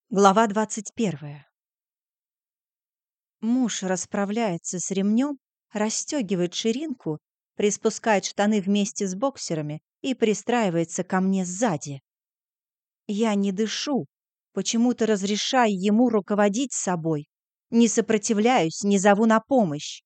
Глава 21. Муж расправляется с ремнем, расстегивает ширинку, приспускает штаны вместе с боксерами и пристраивается ко мне сзади. Я не дышу, почему-то разрешаю ему руководить собой. Не сопротивляюсь, не зову на помощь.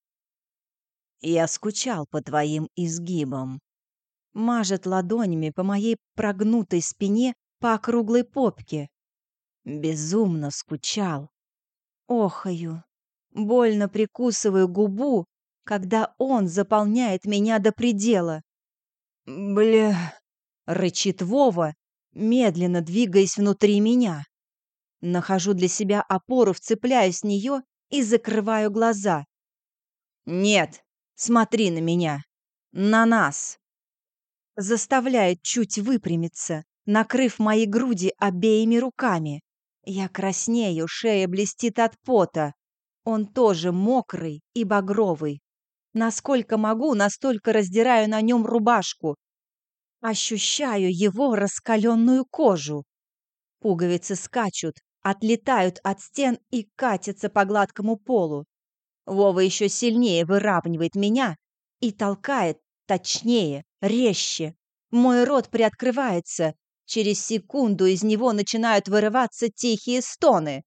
Я скучал по твоим изгибам. Мажет ладонями по моей прогнутой спине, по округлой попке. Безумно скучал. Охаю. Больно прикусываю губу, когда он заполняет меня до предела. «Бля!» — рычит Вова, медленно двигаясь внутри меня. Нахожу для себя опору, вцепляюсь в нее и закрываю глаза. «Нет, смотри на меня! На нас!» Заставляет чуть выпрямиться, накрыв мои груди обеими руками. Я краснею, шея блестит от пота. Он тоже мокрый и багровый. Насколько могу, настолько раздираю на нем рубашку. Ощущаю его раскаленную кожу. Пуговицы скачут, отлетают от стен и катятся по гладкому полу. Вова еще сильнее выравнивает меня и толкает точнее, резче. Мой рот приоткрывается. Через секунду из него начинают вырываться тихие стоны.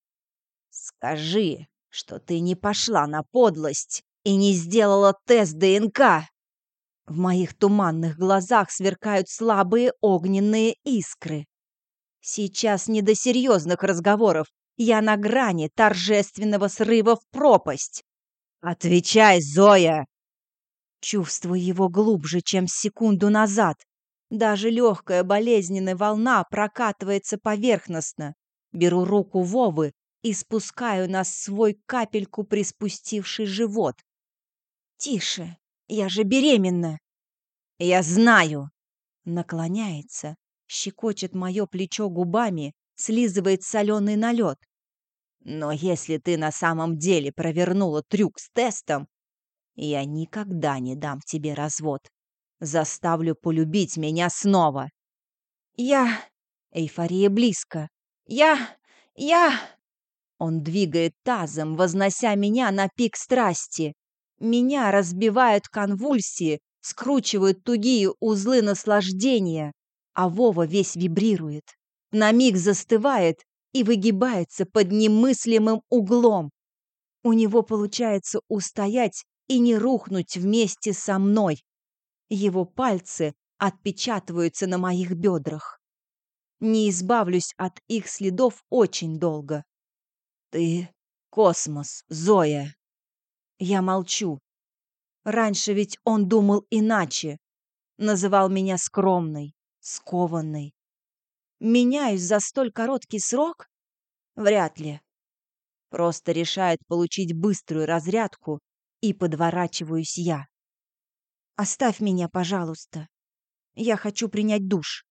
«Скажи, что ты не пошла на подлость и не сделала тест ДНК!» В моих туманных глазах сверкают слабые огненные искры. Сейчас не до серьезных разговоров. Я на грани торжественного срыва в пропасть. «Отвечай, Зоя!» Чувствую его глубже, чем секунду назад. Даже легкая болезненная волна прокатывается поверхностно. Беру руку Вовы и спускаю на свой капельку приспустивший живот. «Тише, я же беременна!» «Я знаю!» Наклоняется, щекочет мое плечо губами, слизывает соленый налет. «Но если ты на самом деле провернула трюк с тестом, я никогда не дам тебе развод. Заставлю полюбить меня снова!» «Я...» Эйфория близко. «Я...» Он двигает тазом, вознося меня на пик страсти. Меня разбивают конвульсии, скручивают тугие узлы наслаждения, а Вова весь вибрирует. На миг застывает и выгибается под немыслимым углом. У него получается устоять и не рухнуть вместе со мной. Его пальцы отпечатываются на моих бедрах. Не избавлюсь от их следов очень долго. «Ты космос, Зоя!» Я молчу. Раньше ведь он думал иначе. Называл меня скромной, скованной. Меняюсь за столь короткий срок? Вряд ли. Просто решает получить быструю разрядку, и подворачиваюсь я. «Оставь меня, пожалуйста. Я хочу принять душ».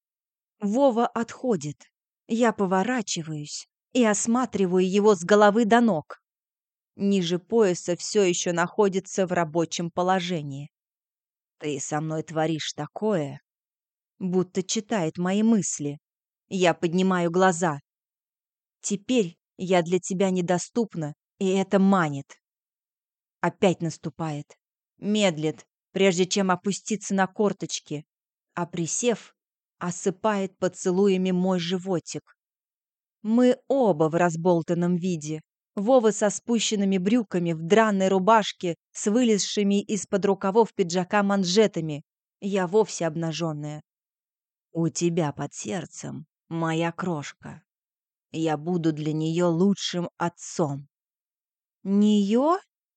Вова отходит. Я поворачиваюсь и осматриваю его с головы до ног. Ниже пояса все еще находится в рабочем положении. «Ты со мной творишь такое», будто читает мои мысли. Я поднимаю глаза. «Теперь я для тебя недоступна, и это манит». Опять наступает. Медлит, прежде чем опуститься на корточки, а присев, осыпает поцелуями мой животик. Мы оба в разболтанном виде. Вова со спущенными брюками, в драной рубашке, с вылезшими из-под рукавов пиджака манжетами. Я вовсе обнаженная. «У тебя под сердцем моя крошка. Я буду для нее лучшим отцом». «Нее?»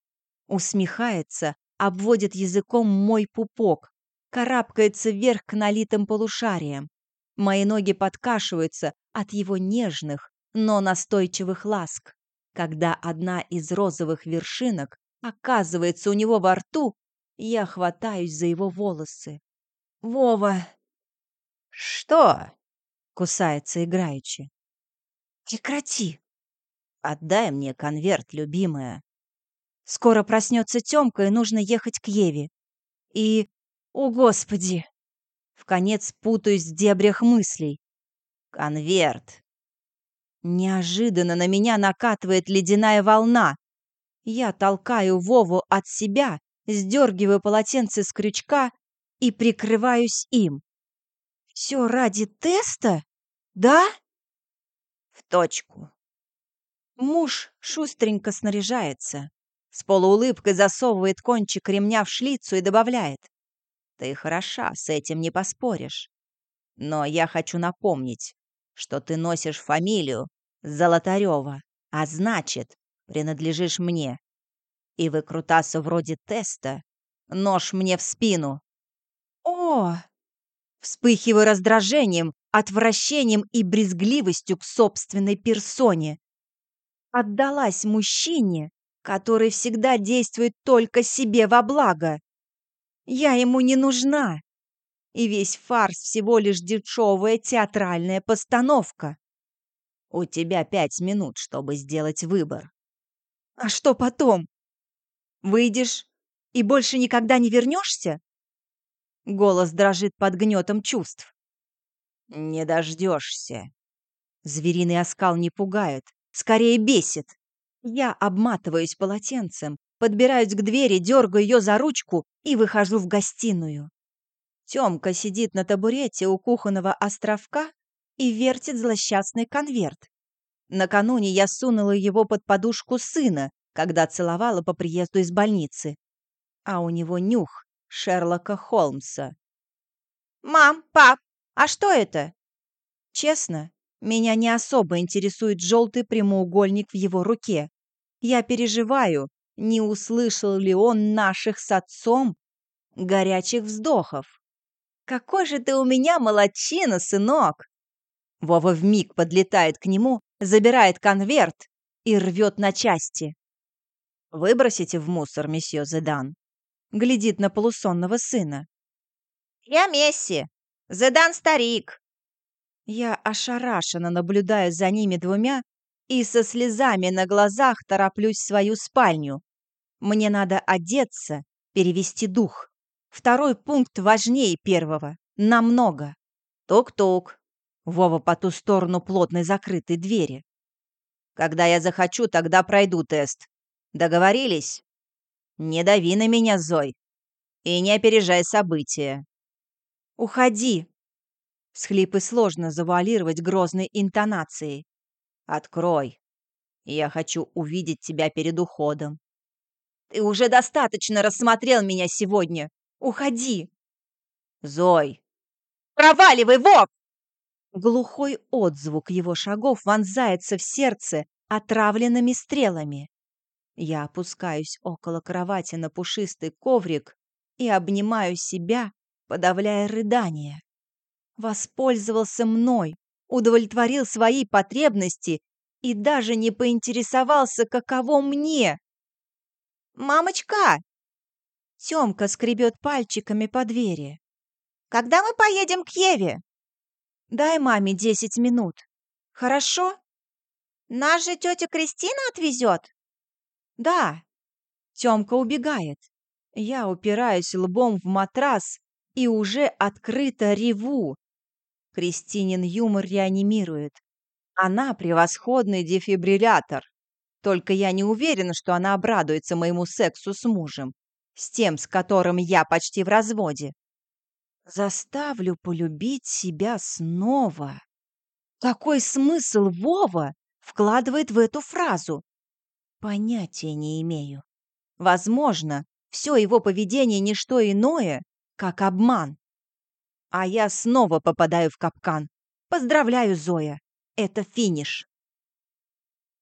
Усмехается, обводит языком мой пупок, карабкается вверх к налитым полушариям. Мои ноги подкашиваются от его нежных, но настойчивых ласк. Когда одна из розовых вершинок оказывается у него во рту, я хватаюсь за его волосы. «Вова!» «Что?» — кусается играючи. «Прекрати!» «Отдай мне конверт, любимая». Скоро проснется Тёмка, и нужно ехать к Еве. И... О, Господи! Вконец путаюсь в дебрях мыслей. Конверт. Неожиданно на меня накатывает ледяная волна. Я толкаю Вову от себя, сдергиваю полотенце с крючка и прикрываюсь им. Все ради теста? Да? В точку. Муж шустренько снаряжается. С полуулыбкой засовывает кончик ремня в шлицу и добавляет: «Ты хороша, с этим не поспоришь. Но я хочу напомнить, что ты носишь фамилию Золотарева, а значит, принадлежишь мне. И выкрутасы вроде теста, нож мне в спину». О! Вспыхиваю раздражением, отвращением и брезгливостью к собственной персоне. Отдалась мужчине, который всегда действует только себе во благо. Я ему не нужна. И весь фарс всего лишь дешевая театральная постановка. У тебя 5 минут, чтобы сделать выбор. А что потом? Выйдешь и больше никогда не вернешься? Голос дрожит под гнетом чувств. Не дождешься. Звериный оскал не пугает, скорее бесит. Я обматываюсь полотенцем, подбираюсь к двери, дергаю ее за ручку и выхожу в гостиную. Тёмка сидит на табурете у кухонного островка и вертит злосчастный конверт. Накануне я сунула его под подушку сына, когда целовала по приезду из больницы. А у него нюх Шерлока Холмса. «Мам, пап, а что это?» Честно, меня не особо интересует желтый прямоугольник в его руке. Я переживаю, не услышал ли он наших с отцом горячих вздохов. «Какой же ты у меня молодчина, сынок!» Вова вмиг подлетает к нему, забирает конверт и рвет на части. «Выбросите в мусор, месье Зедан», глядит на полусонного сына. «Я Месси, Зедан старик». Я ошарашенно наблюдаю за ними двумя и со слезами на глазах тороплюсь в свою спальню. Мне надо одеться, перевести дух. Второй пункт важнее первого. Намного. Тук-тук. Вова по ту сторону плотной закрытой двери. Когда я захочу, тогда пройду тест. Договорились? Не дави на меня, Зой. И не опережай события. Уходи. Всхлипы сложно завуалировать грозной интонацией. Открой. Я хочу увидеть тебя перед уходом. Ты уже достаточно рассмотрел меня сегодня. Уходи. Зой. Проваливай, Вов! Глухой отзвук его шагов вонзается в сердце отравленными стрелами. Я опускаюсь около кровати на пушистый коврик и обнимаю себя, подавляя рыдания. Воспользовался мной, удовлетворил свои потребности и даже не поинтересовался, каково мне. «Мамочка!» Тёмка скребет пальчиками по двери. «Когда мы поедем к Еве?» «Дай маме 10 минут. Хорошо?» «Нас же тетя Кристина отвезет?» «Да». Тёмка убегает. Я упираюсь лбом в матрас и уже открыто реву. Кристинин юмор реанимирует. Она превосходный дефибриллятор. Только я не уверена, что она обрадуется моему сексу с мужем, с тем, с которым я почти в разводе. Заставлю полюбить себя снова. Какой смысл Вова вкладывает в эту фразу? Понятия не имею. Возможно, все его поведение не что иное, как обман. А я снова попадаю в капкан. Поздравляю, Зоя. Это финиш.